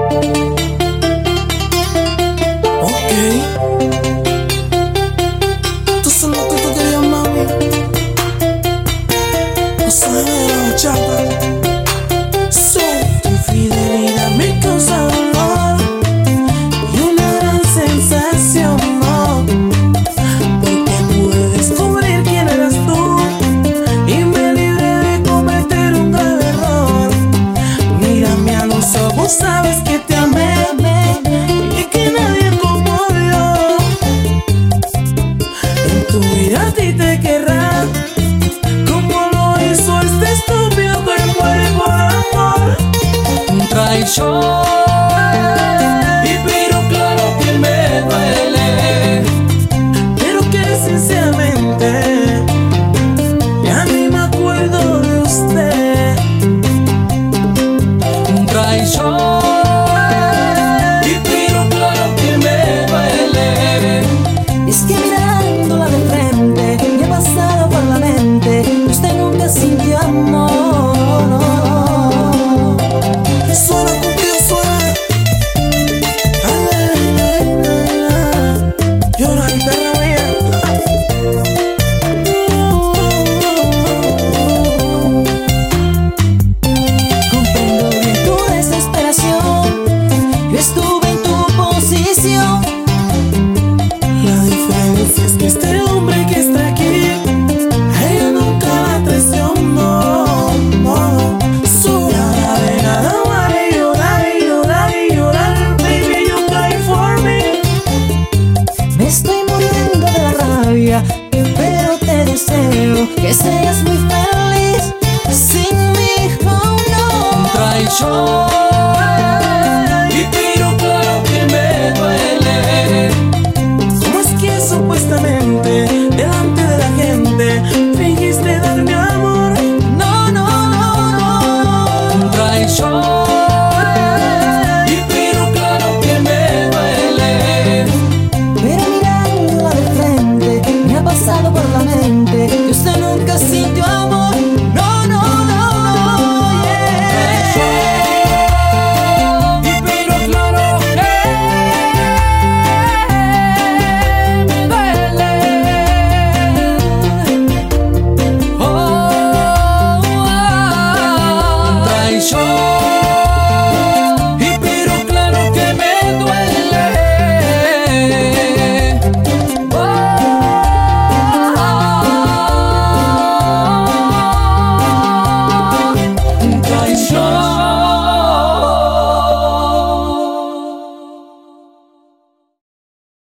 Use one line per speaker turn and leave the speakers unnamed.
Ok, tú sabes lo que tú querías, mami. No sabes de la bachata. Tu fidelidad me causa dolor y una gran sensación, no, porque pude descubrir quién eras tú y me libré de cometer un grave error. Mírame a los ojos, sabes que te amé y que nadie como yo en tu vida a ti te querrá, como lo hizo este estúpido que muere por amor. Un traición, y pero claro que me duele, pero que sinceramente ya ni me acuerdo de usted. Un traición, y pero claro que me duele.
Es que mirándola de frente me ha pasado por la mente, usted nunca sintió amor.
Suena contigo, suena. Llora guitarra mía.
Comprendo bien tu desesperación, yo estuve en tu posición.
La diferencia es que este hombre que está aquí, a ella nunca la traicionó, no. Nada de nada vale llorar y llorar y llorar. Baby, you cry for me.
Me estoy muriendo de la rabia, pero te deseo que seas muy feliz sin mí, oh no.
Traición.